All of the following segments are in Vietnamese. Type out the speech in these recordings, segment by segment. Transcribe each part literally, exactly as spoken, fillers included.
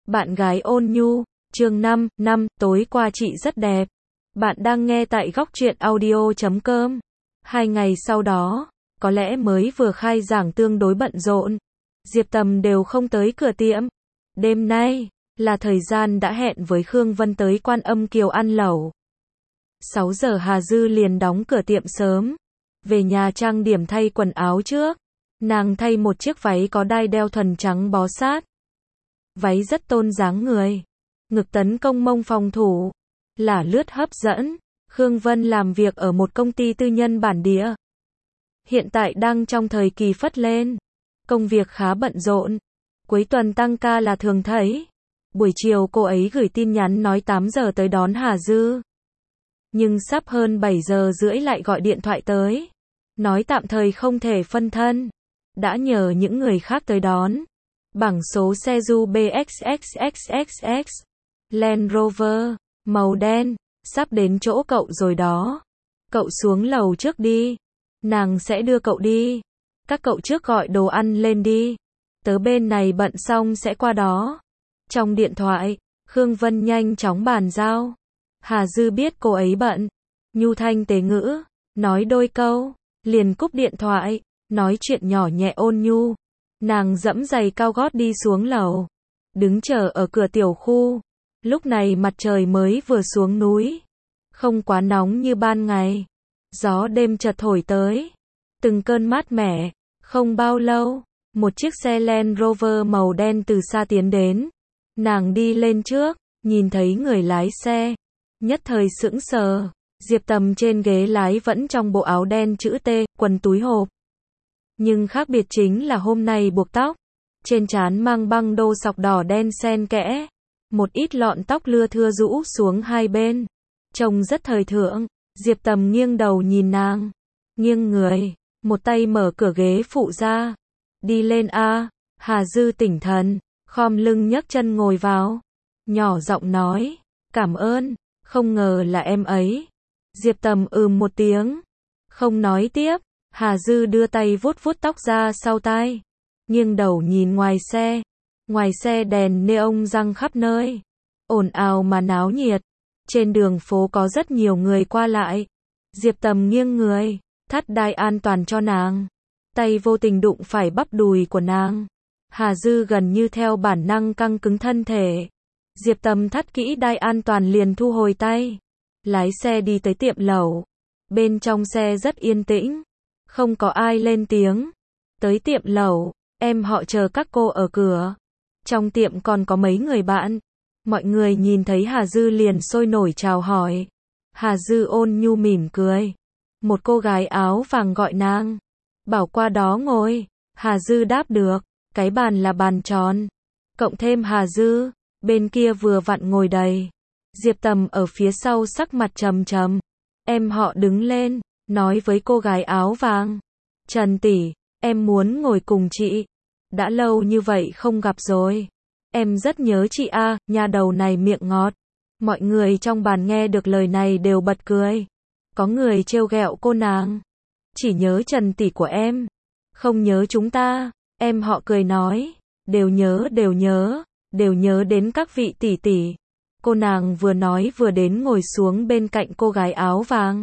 Bạn gái ôn nhu, chương năm, năm, tối qua chị rất đẹp. Bạn đang nghe tại góc truyện audio chấm com. Hai ngày sau đó, có lẽ mới vừa khai giảng tương đối bận rộn. Diệp Tầm đều không tới cửa tiệm. Đêm nay, là thời gian đã hẹn với Khương Vân tới Quan Âm Kiều ăn lẩu. sáu giờ Hà Dư liền đóng cửa tiệm sớm. Về nhà trang điểm thay quần áo trước. Nàng thay một chiếc váy có đai đeo thuần trắng bó sát. Váy rất tôn dáng người. Ngực tấn công mông phòng thủ. Là lướt hấp dẫn. Khương Vân làm việc ở một công ty tư nhân bản địa. Hiện tại đang trong thời kỳ phất lên. Công việc khá bận rộn. Cuối tuần tăng ca là thường thấy. Buổi chiều cô ấy gửi tin nhắn nói tám giờ tới đón Hà Dư. Nhưng sắp hơn bảy giờ rưỡi lại gọi điện thoại tới. Nói tạm thời không thể phân thân. Đã nhờ những người khác tới đón. Bảng số xe du B X X X X X. Land Rover. Màu đen. Sắp đến chỗ cậu rồi đó. Cậu xuống lầu trước đi. Nàng sẽ đưa cậu đi. Các cậu trước gọi đồ ăn lên đi. Tớ bên này bận xong sẽ qua đó. Trong điện thoại, Khương Vân nhanh chóng bàn giao. Hà Dư biết cô ấy bận. Nhu thanh tế ngữ. Nói đôi câu. Liền cúp điện thoại. Nói chuyện nhỏ nhẹ ôn nhu. Nàng dẫm giày cao gót đi xuống lầu. Đứng chờ ở cửa tiểu khu. Lúc này mặt trời mới vừa xuống núi. Không quá nóng như ban ngày. Gió đêm chợt thổi tới. Từng cơn mát mẻ. Không bao lâu, một chiếc xe Land Rover màu đen từ xa tiến đến. Nàng đi lên trước, nhìn thấy người lái xe. Nhất thời sững sờ. Diệp Tầm trên ghế lái vẫn trong bộ áo đen chữ T, quần túi hộp. Nhưng khác biệt chính là hôm nay buộc tóc. Trên trán mang băng đô sọc đỏ đen xen kẽ. Một ít lọn tóc lưa thưa rũ xuống hai bên. Trông rất thời thượng. Diệp Tầm nghiêng đầu nhìn nàng. Nghiêng người. Một tay mở cửa ghế phụ ra. Đi lên a. Hà Dư tỉnh thần. Khom lưng nhấc chân ngồi vào. Nhỏ giọng nói. Cảm ơn. Không ngờ là em ấy. Diệp Tầm ừm một tiếng. Không nói tiếp. Hà Dư đưa tay vuốt vuốt tóc ra sau tai. Nghiêng đầu nhìn ngoài xe. Ngoài xe đèn neon răng khắp nơi. Ồn ào mà náo nhiệt. Trên đường phố có rất nhiều người qua lại. Diệp Tầm nghiêng người. Thắt đai an toàn cho nàng. Tay vô tình đụng phải bắp đùi của nàng. Hà Dư gần như theo bản năng căng cứng thân thể. Diệp Tầm thắt kỹ đai an toàn liền thu hồi tay. Lái xe đi tới tiệm lẩu. Bên trong xe rất yên tĩnh. Không có ai lên tiếng. Tới tiệm lẩu, em họ chờ các cô ở cửa. Trong tiệm còn có mấy người bạn. Mọi người nhìn thấy Hà Dư liền sôi nổi chào hỏi. Hà Dư ôn nhu mỉm cười. Một cô gái áo vàng gọi nàng. Bảo qua đó ngồi. Hà Dư đáp được. Cái bàn là bàn tròn. Cộng thêm Hà Dư. Bên kia vừa vặn ngồi đầy. Diệp Tầm ở phía sau sắc mặt trầm trầm. Em họ đứng lên. Nói với cô gái áo vàng. Trần tỷ, em muốn ngồi cùng chị. Đã lâu như vậy không gặp rồi. Em rất nhớ chị a. À, nhà đầu này miệng ngọt. Mọi người trong bàn nghe được lời này đều bật cười. Có người trêu ghẹo cô nàng. Chỉ nhớ Trần tỷ của em. Không nhớ chúng ta. Em họ cười nói. Đều nhớ đều nhớ. Đều nhớ đến các vị tỷ tỷ. Cô nàng vừa nói vừa đến ngồi xuống bên cạnh cô gái áo vàng.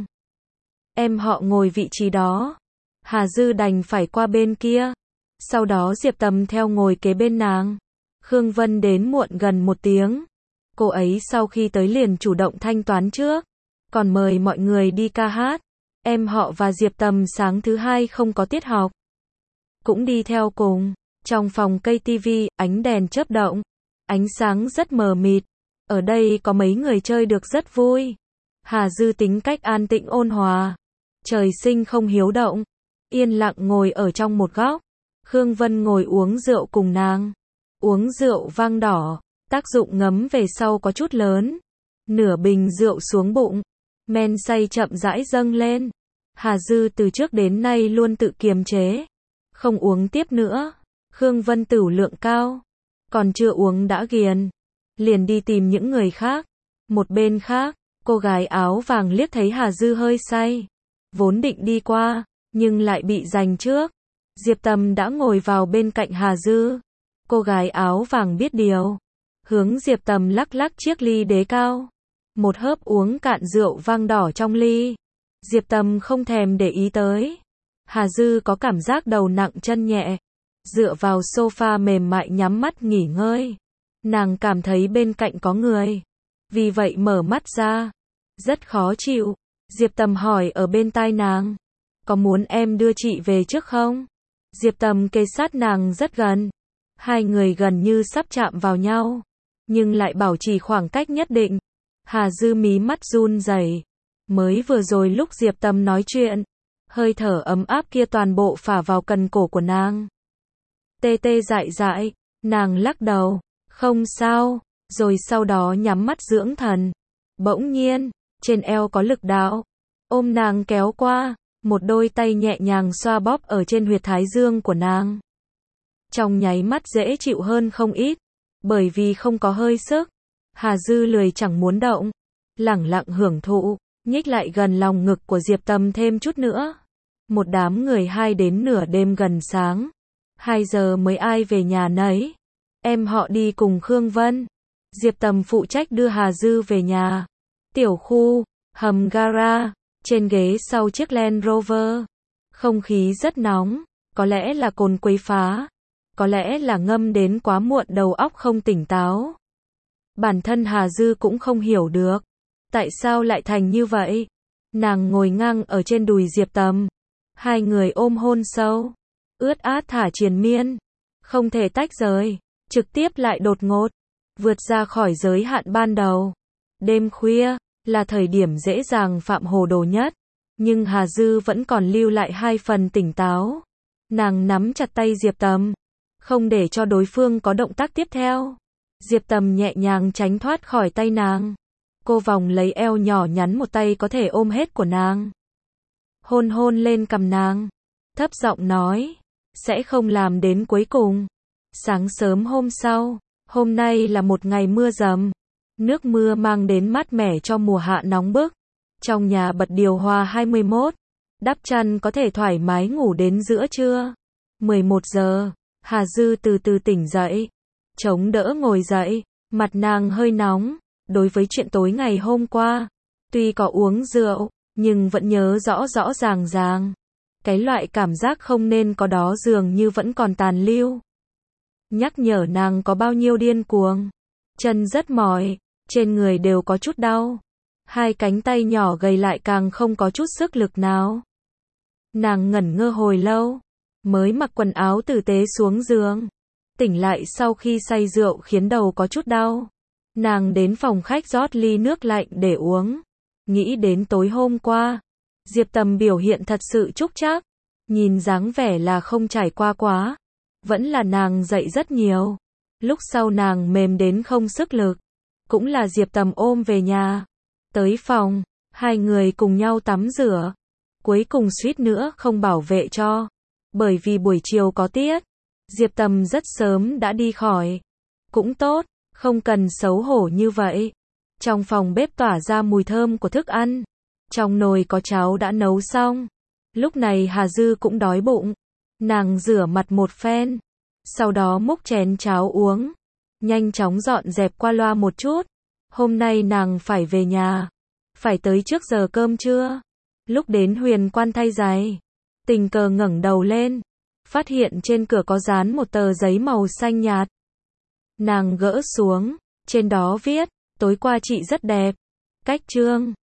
Em họ ngồi vị trí đó. Hà Dư đành phải qua bên kia. Sau đó Diệp Tầm theo ngồi kế bên nàng. Khương Vân đến muộn gần một tiếng. Cô ấy sau khi tới liền chủ động thanh toán trước. Còn mời mọi người đi ca hát. Em họ và Diệp Tầm sáng thứ hai không có tiết học. Cũng đi theo cùng. Trong phòng cây tivi, ánh đèn chớp động. Ánh sáng rất mờ mịt. Ở đây có mấy người chơi được rất vui. Hà Dư tính cách an tĩnh ôn hòa. Trời sinh không hiếu động. Yên lặng ngồi ở trong một góc. Khương Vân ngồi uống rượu cùng nàng. Uống rượu vang đỏ. Tác dụng ngấm về sau có chút lớn. Nửa bình rượu xuống bụng. Men say chậm rãi dâng lên. Hà Dư từ trước đến nay luôn tự kiềm chế. Không uống tiếp nữa. Khương Vân tửu lượng cao. Còn chưa uống đã ghiền. Liền đi tìm những người khác. Một bên khác, cô gái áo vàng liếc thấy Hà Dư hơi say. Vốn định đi qua, nhưng lại bị giành trước. Diệp Tầm đã ngồi vào bên cạnh Hà Dư. Cô gái áo vàng biết điều. hướng Diệp Tầm lắc lắc chiếc ly đế cao. Một hớp uống cạn rượu vang đỏ trong ly. Diệp Tầm không thèm để ý tới. Hà Dư có cảm giác đầu nặng chân nhẹ. Dựa vào sofa mềm mại nhắm mắt nghỉ ngơi. Nàng cảm thấy bên cạnh có người. Vì vậy mở mắt ra. Rất khó chịu. Diệp Tầm hỏi ở bên tai nàng. Có muốn em đưa chị về trước không? Diệp Tầm kề sát nàng rất gần. Hai người gần như sắp chạm vào nhau. Nhưng lại bảo trì khoảng cách nhất định. Hà Dư mí mắt run rẩy. Mới vừa rồi lúc Diệp Tầm nói chuyện. Hơi thở ấm áp kia toàn bộ phả vào cần cổ của nàng. Tê tê dại dại. Nàng lắc đầu. Không sao. Rồi sau đó nhắm mắt dưỡng thần. Bỗng nhiên. Trên eo có lực đạo. Ôm nàng kéo qua. Một đôi tay nhẹ nhàng xoa bóp ở trên huyệt thái dương của nàng. Trong nháy mắt dễ chịu hơn không ít. Bởi vì không có hơi sức. Hà Dư lười chẳng muốn động. Lẳng lặng hưởng thụ. Nhích lại gần lòng ngực của Diệp Tầm thêm chút nữa. Một đám người hai đến nửa đêm gần sáng. Hai giờ mới ai về nhà nấy. Em họ đi cùng Khương Vân. Diệp Tầm phụ trách đưa Hà Dư về nhà. Tiểu khu, hầm gara, trên ghế sau chiếc Land Rover. Không khí rất nóng, có lẽ là cồn quấy phá, có lẽ là ngâm đến quá muộn đầu óc không tỉnh táo. Bản thân Hà Dư cũng không hiểu được, tại sao lại thành như vậy. Nàng ngồi ngang ở trên đùi Diệp Tầm, hai người ôm hôn sâu, ướt át thả triền miên, không thể tách rời, trực tiếp lại đột ngột, vượt ra khỏi giới hạn ban đầu. Đêm khuya là thời điểm dễ dàng phạm hồ đồ nhất, nhưng Hà Dư vẫn còn lưu lại hai phần tỉnh táo. Nàng nắm chặt tay Diệp Tầm, không để cho đối phương có động tác tiếp theo. Diệp Tầm nhẹ nhàng tránh thoát khỏi tay nàng. Cô vòng lấy eo nhỏ nhắn một tay có thể ôm hết của nàng. Hôn hôn lên cằm nàng, thấp giọng nói, sẽ không làm đến cuối cùng. Sáng sớm hôm sau, hôm nay là một ngày mưa rầm. Nước mưa mang đến mát mẻ cho mùa hạ nóng bức. Trong nhà bật điều hòa hai mươi mốt. Đắp chăn có thể thoải mái ngủ đến giữa trưa. mười một giờ, Hà Dư từ từ tỉnh dậy. Chống đỡ ngồi dậy, mặt nàng hơi nóng. Đối với chuyện tối ngày hôm qua, tuy có uống rượu, nhưng vẫn nhớ rõ rõ ràng ràng. Cái loại cảm giác không nên có đó dường như vẫn còn tàn lưu. Nhắc nhở nàng có bao nhiêu điên cuồng. Chân rất mỏi, trên người đều có chút đau. Hai cánh tay nhỏ gầy lại càng không có chút sức lực nào. Nàng ngẩn ngơ hồi lâu, mới mặc quần áo tử tế xuống giường. Tỉnh lại sau khi say rượu khiến đầu có chút đau. Nàng đến phòng khách rót ly nước lạnh để uống. Nghĩ đến tối hôm qua, Diệp Tầm biểu hiện thật sự trúc trác. Nhìn dáng vẻ là không trải qua quá. Vẫn là nàng dậy rất nhiều. Lúc sau nàng mềm đến không sức lực. Cũng là Diệp Tầm ôm về nhà. Tới phòng, hai người cùng nhau tắm rửa. Cuối cùng suýt nữa không bảo vệ cho. Bởi vì buổi chiều có tiết. Diệp Tầm rất sớm đã đi khỏi. Cũng tốt, không cần xấu hổ như vậy. Trong phòng bếp tỏa ra mùi thơm của thức ăn. Trong nồi có cháo đã nấu xong. Lúc này Hà Dư cũng đói bụng. Nàng rửa mặt một phen. Sau đó múc chén cháo uống. Nhanh chóng dọn dẹp qua loa một chút. Hôm nay nàng phải về nhà. Phải tới trước giờ cơm trưa. Lúc đến Huyền Quan thay giày, tình cờ ngẩng đầu lên. Phát hiện trên cửa có dán một tờ giấy màu xanh nhạt. Nàng gỡ xuống. Trên đó viết, tối qua chị rất đẹp. Cách chương